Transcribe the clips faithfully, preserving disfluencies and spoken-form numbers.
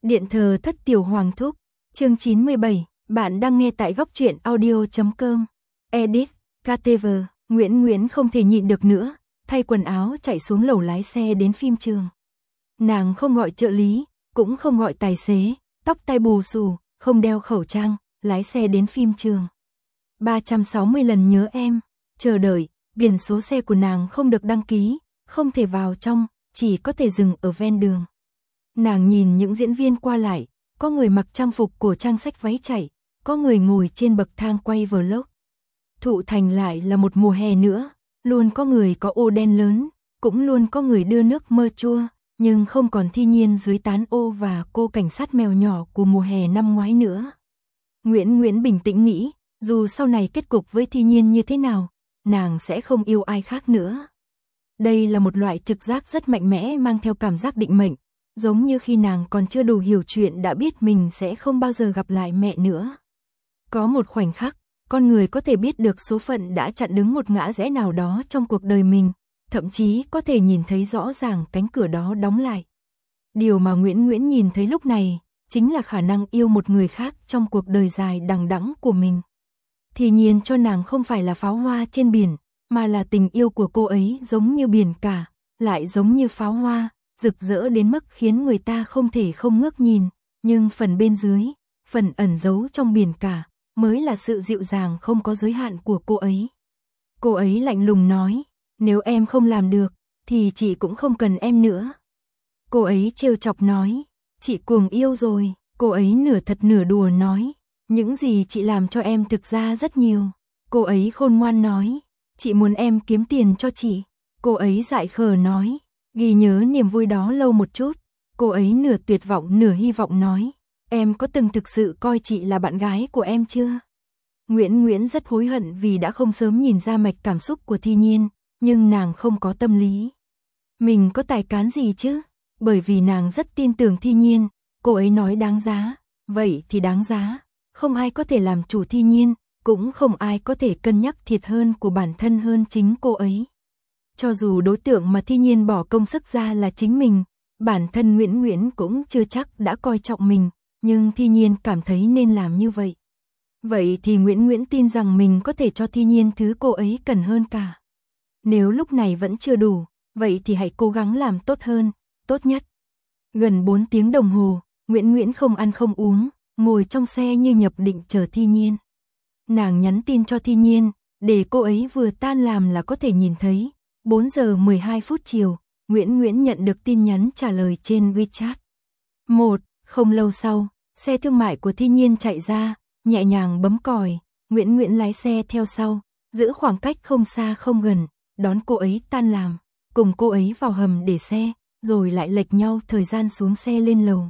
Điện thờ thất tiểu hoàng thúc, chương chín mươi bảy, bạn đang nghe tại góc truyện audio chấm com. Edit, ca tê vê, Nguyễn Nguyễn không thể nhịn được nữa, thay quần áo chạy xuống lầu lái xe đến phim trường. Nàng không gọi trợ lý, cũng không gọi tài xế, tóc tai bù xù, không đeo khẩu trang, lái xe đến phim trường. ba trăm sáu mươi lần nhớ em, chờ đợi, biển số xe của nàng không được đăng ký, không thể vào trong, chỉ có thể dừng ở ven đường. Nàng nhìn những diễn viên qua lại, có người mặc trang phục của trang sách váy chạy, có người ngồi trên bậc thang quay vlog. Thụ Thành lại là một mùa hè nữa, luôn có người có ô đen lớn, cũng luôn có người đưa nước mơ chua, nhưng không còn Thi Nhiên dưới tán ô và cô cảnh sát mèo nhỏ của mùa hè năm ngoái nữa. Nguyễn Nguyễn bình tĩnh nghĩ, dù sau này kết cục với Thi Nhiên như thế nào, nàng sẽ không yêu ai khác nữa. Đây là một loại trực giác rất mạnh mẽ mang theo cảm giác định mệnh, giống như khi nàng còn chưa đủ hiểu chuyện đã biết mình sẽ không bao giờ gặp lại mẹ nữa. Có một khoảnh khắc, con người có thể biết được số phận đã chặn đứng một ngã rẽ nào đó trong cuộc đời mình, thậm chí có thể nhìn thấy rõ ràng cánh cửa đó đóng lại. Điều mà Nguyễn Nguyễn nhìn thấy lúc này, chính là khả năng yêu một người khác trong cuộc đời dài đằng đẵng của mình. Thì Nhiên cho nàng không phải là pháo hoa trên biển, mà là tình yêu của cô ấy giống như biển cả, lại giống như pháo hoa, rực rỡ đến mức khiến người ta không thể không ngước nhìn, nhưng phần bên dưới, phần ẩn giấu trong biển cả, mới là sự dịu dàng không có giới hạn của cô ấy. Cô ấy lạnh lùng nói, nếu em không làm được, thì chị cũng không cần em nữa. Cô ấy trêu chọc nói, chị cuồng yêu rồi. Cô ấy nửa thật nửa đùa nói, những gì chị làm cho em thực ra rất nhiều. Cô ấy khôn ngoan nói, chị muốn em kiếm tiền cho chị. Cô ấy dại khờ nói, ghi nhớ niềm vui đó lâu một chút. Cô ấy nửa tuyệt vọng nửa hy vọng nói, em có từng thực sự coi chị là bạn gái của em chưa? Nguyễn Nguyễn rất hối hận vì đã không sớm nhìn ra mạch cảm xúc của Thi Nhiên, nhưng nàng không có tâm lý. Mình có tài cán gì chứ? Bởi vì nàng rất tin tưởng Thi Nhiên, cô ấy nói đáng giá, vậy thì đáng giá. Không ai có thể làm chủ Thi Nhiên, cũng không ai có thể cân nhắc thiệt hơn của bản thân hơn chính cô ấy. Cho dù đối tượng mà Thi Nhiên bỏ công sức ra là chính mình, bản thân Nguyễn Nguyễn cũng chưa chắc đã coi trọng mình, nhưng Thi Nhiên cảm thấy nên làm như vậy. Vậy thì Nguyễn Nguyễn tin rằng mình có thể cho Thi Nhiên thứ cô ấy cần hơn cả. Nếu lúc này vẫn chưa đủ, vậy thì hãy cố gắng làm tốt hơn, tốt nhất. Gần bốn tiếng đồng hồ, Nguyễn Nguyễn không ăn không uống, ngồi trong xe như nhập định chờ Thi Nhiên. Nàng nhắn tin cho Thi Nhiên, để cô ấy vừa tan làm là có thể nhìn thấy. bốn giờ mười hai phút chiều, Nguyễn Nguyễn nhận được tin nhắn trả lời trên WeChat. Một, không lâu sau, xe thương mại của Thi Nhiên chạy ra, nhẹ nhàng bấm còi, Nguyễn Nguyễn lái xe theo sau, giữ khoảng cách không xa không gần, đón cô ấy tan làm, cùng cô ấy vào hầm để xe, rồi lại lệch nhau thời gian xuống xe lên lầu.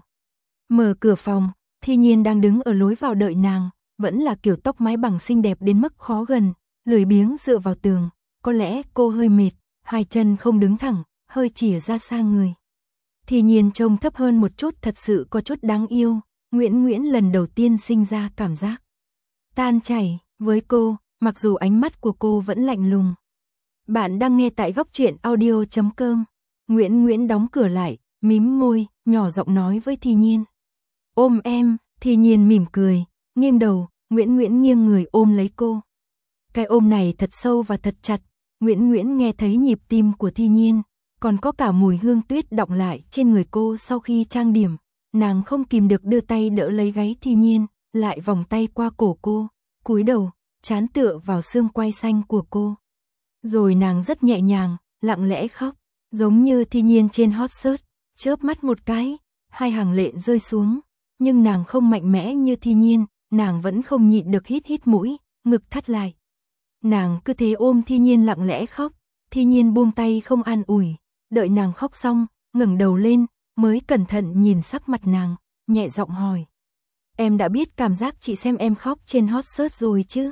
Mở cửa phòng, Thi Nhiên đang đứng ở lối vào đợi nàng, vẫn là kiểu tóc mái bằng xinh đẹp đến mức khó gần, lười biếng dựa vào tường, có lẽ cô hơi mệt, hai chân không đứng thẳng, hơi chìa ra xa người. Thi Nhiên trông thấp hơn một chút thật sự có chút đáng yêu, Nguyễn Nguyễn lần đầu tiên sinh ra cảm giác tan chảy với cô, mặc dù ánh mắt của cô vẫn lạnh lùng. Bạn đang nghe tại góc truyện audio chấm com. Nguyễn Nguyễn đóng cửa lại, mím môi, nhỏ giọng nói với Thi Nhiên. Ôm em, Thi Nhiên mỉm cười, nghiêng đầu, Nguyễn Nguyễn nghiêng người ôm lấy cô. Cái ôm này thật sâu và thật chặt, Nguyễn Nguyễn nghe thấy nhịp tim của Thi Nhiên, còn có cả mùi hương tuyết đọng lại trên người cô sau khi trang điểm. Nàng không kìm được đưa tay đỡ lấy gáy Thi Nhiên, lại vòng tay qua cổ cô, cúi đầu, trán tựa vào xương quai xanh của cô. Rồi nàng rất nhẹ nhàng, lặng lẽ khóc, giống như Thi Nhiên trên hot search, chớp mắt một cái, hai hàng lệ rơi xuống, nhưng nàng không mạnh mẽ như Thi Nhiên, nàng vẫn không nhịn được hít hít mũi, ngực thắt lại. Nàng cứ thế ôm Thi Nhiên lặng lẽ khóc, Thi Nhiên buông tay không an ủi, đợi nàng khóc xong, ngẩng đầu lên, mới cẩn thận nhìn sắc mặt nàng, nhẹ giọng hỏi. Em đã biết cảm giác chị xem em khóc trên hot search rồi chứ?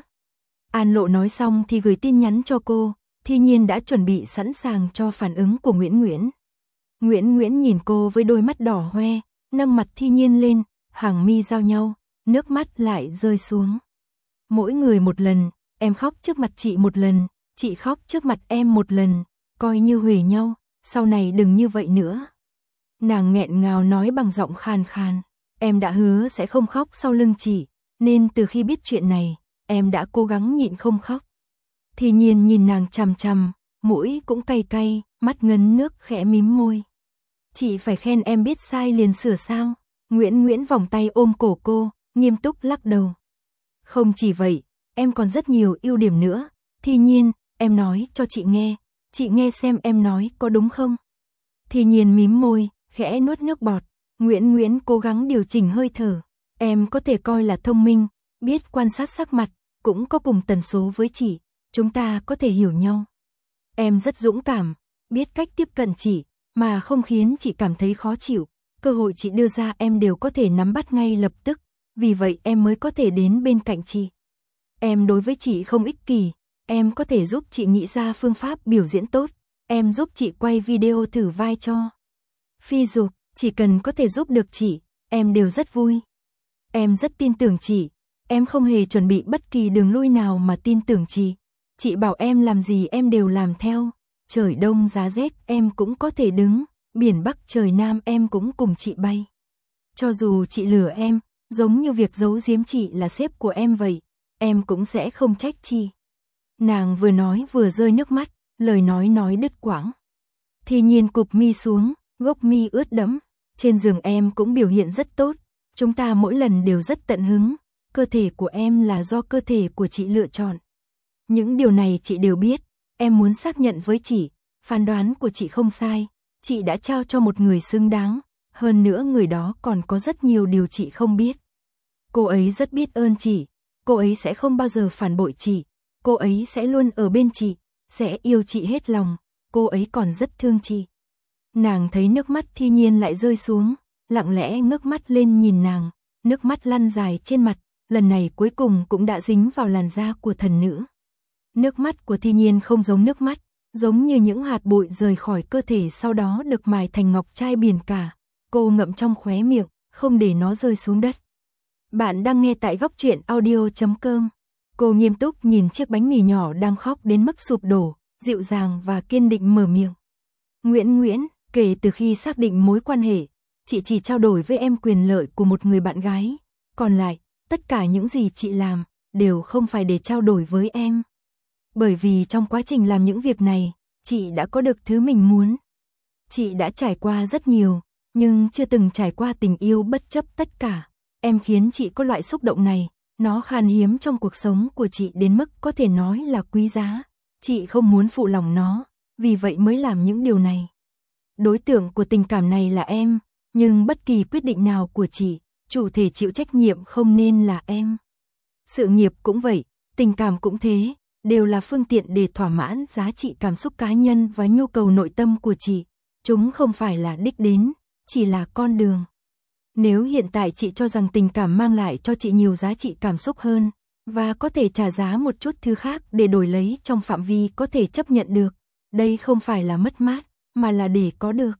An Lộ nói xong thì gửi tin nhắn cho cô, Thi Nhiên đã chuẩn bị sẵn sàng cho phản ứng của Nguyễn Nguyễn. Nguyễn Nguyễn nhìn cô với đôi mắt đỏ hoe, nâng mặt Thi Nhiên lên, hàng mi giao nhau, nước mắt lại rơi xuống. Mỗi người một lần, em khóc trước mặt chị một lần, chị khóc trước mặt em một lần, coi như huề nhau, sau này đừng như vậy nữa. Nàng nghẹn ngào nói bằng giọng khàn khàn. em đã hứa sẽ không khóc sau lưng chị, nên từ khi biết chuyện này, em đã cố gắng nhịn không khóc. Thì Nhiên nhìn nàng chằm chằm, mũi cũng cay cay, mắt ngấn nước khẽ mím môi. Chị phải khen em biết sai liền sửa sao? Nguyễn Nguyễn vòng tay ôm cổ cô, nghiêm túc lắc đầu. Không chỉ vậy, em còn rất nhiều ưu điểm nữa. Thì Nhiên, em nói cho chị nghe, chị nghe xem em nói có đúng không? Thì Nhiên mím môi, khẽ nuốt nước bọt. Nguyễn Nguyễn cố gắng điều chỉnh hơi thở. Em có thể coi là thông minh, biết quan sát sắc mặt, cũng có cùng tần số với chị, chúng ta có thể hiểu nhau. Em rất dũng cảm, biết cách tiếp cận chị, mà không khiến chị cảm thấy khó chịu. Cơ hội chị đưa ra em đều có thể nắm bắt ngay lập tức, vì vậy em mới có thể đến bên cạnh chị. Em đối với chị không ích kỷ, em có thể giúp chị nghĩ ra phương pháp biểu diễn tốt, em giúp chị quay video thử vai cho Phi Dục, chỉ cần có thể giúp được chị, em đều rất vui. Em rất tin tưởng chị, em không hề chuẩn bị bất kỳ đường lui nào mà tin tưởng chị. Chị bảo em làm gì em đều làm theo, trời đông giá rét em cũng có thể đứng, biển Bắc trời Nam em cũng cùng chị bay. Cho dù chị lừa em, giống như việc giấu giếm chị là sếp của em vậy, em cũng sẽ không trách chị. Nàng vừa nói vừa rơi nước mắt, lời nói nói đứt quãng. Thì Nhiên cụp mi xuống, gốc mi ướt đẫm. Trên giường em cũng biểu hiện rất tốt, chúng ta mỗi lần đều rất tận hứng, cơ thể của em là do cơ thể của chị lựa chọn. Những điều này chị đều biết, em muốn xác nhận với chị, phán đoán của chị không sai, chị đã trao cho một người xứng đáng, hơn nữa người đó còn có rất nhiều điều chị không biết. Cô ấy rất biết ơn chị, cô ấy sẽ không bao giờ phản bội chị, cô ấy sẽ luôn ở bên chị, sẽ yêu chị hết lòng, cô ấy còn rất thương chị. Nàng thấy nước mắt Thi Nhiên lại rơi xuống, lặng lẽ ngước mắt lên nhìn nàng, nước mắt lăn dài trên mặt, lần này cuối cùng cũng đã dính vào làn da của thần nữ. Nước mắt của Thi Nhiên không giống nước mắt, giống như những hạt bụi rời khỏi cơ thể sau đó được mài thành ngọc trai biển cả. Cô ngậm trong khóe miệng, không để nó rơi xuống đất. Bạn đang nghe tại góc truyện audio chấm com. Cô nghiêm túc nhìn chiếc bánh mì nhỏ đang khóc đến mức sụp đổ, dịu dàng và kiên định mở miệng. Nguyễn Nguyễn, kể từ khi xác định mối quan hệ, chị chỉ trao đổi với em quyền lợi của một người bạn gái. Còn lại, tất cả những gì chị làm, đều không phải để trao đổi với em. Bởi vì trong quá trình làm những việc này, chị đã có được thứ mình muốn. Chị đã trải qua rất nhiều, nhưng chưa từng trải qua tình yêu bất chấp tất cả. Em khiến chị có loại xúc động này, nó khan hiếm trong cuộc sống của chị đến mức có thể nói là quý giá. Chị không muốn phụ lòng nó, vì vậy mới làm những điều này. Đối tượng của tình cảm này là em, nhưng bất kỳ quyết định nào của chị, chủ thể chịu trách nhiệm không nên là em. Sự nghiệp cũng vậy, tình cảm cũng thế, đều là phương tiện để thỏa mãn giá trị cảm xúc cá nhân và nhu cầu nội tâm của chị. Chúng không phải là đích đến, chỉ là con đường. Nếu hiện tại chị cho rằng tình cảm mang lại cho chị nhiều giá trị cảm xúc hơn, và có thể trả giá một chút thứ khác để đổi lấy trong phạm vi có thể chấp nhận được, đây không phải là mất mát, mà là để có được.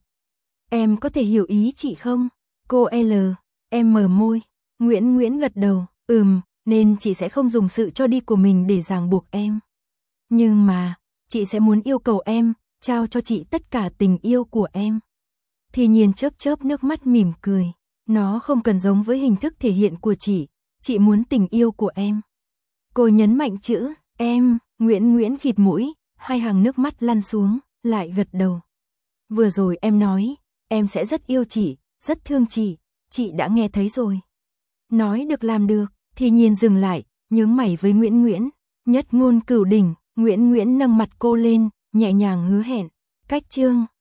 Em có thể hiểu ý chị không? Cô L, em mở môi. Nguyễn Nguyễn gật đầu, ừm, nên chị sẽ không dùng sự cho đi của mình để ràng buộc em. Nhưng mà, chị sẽ muốn yêu cầu em, trao cho chị tất cả tình yêu của em. Thì Nhiên chớp chớp nước mắt mỉm cười. Nó không cần giống với hình thức thể hiện của chị, chị muốn tình yêu của em. Cô nhấn mạnh chữ, em, Nguyễn Nguyễn khịt mũi, hai hàng nước mắt lăn xuống, lại gật đầu. Vừa rồi em nói, em sẽ rất yêu chị, rất thương chị, chị đã nghe thấy rồi. Nói được làm được, Thì Nhiên dừng lại, nhướng mày với Nguyễn Nguyễn, nhất ngôn cửu đỉnh. Nguyễn Nguyễn nâng mặt cô lên, nhẹ nhàng hứa hẹn. Cách chương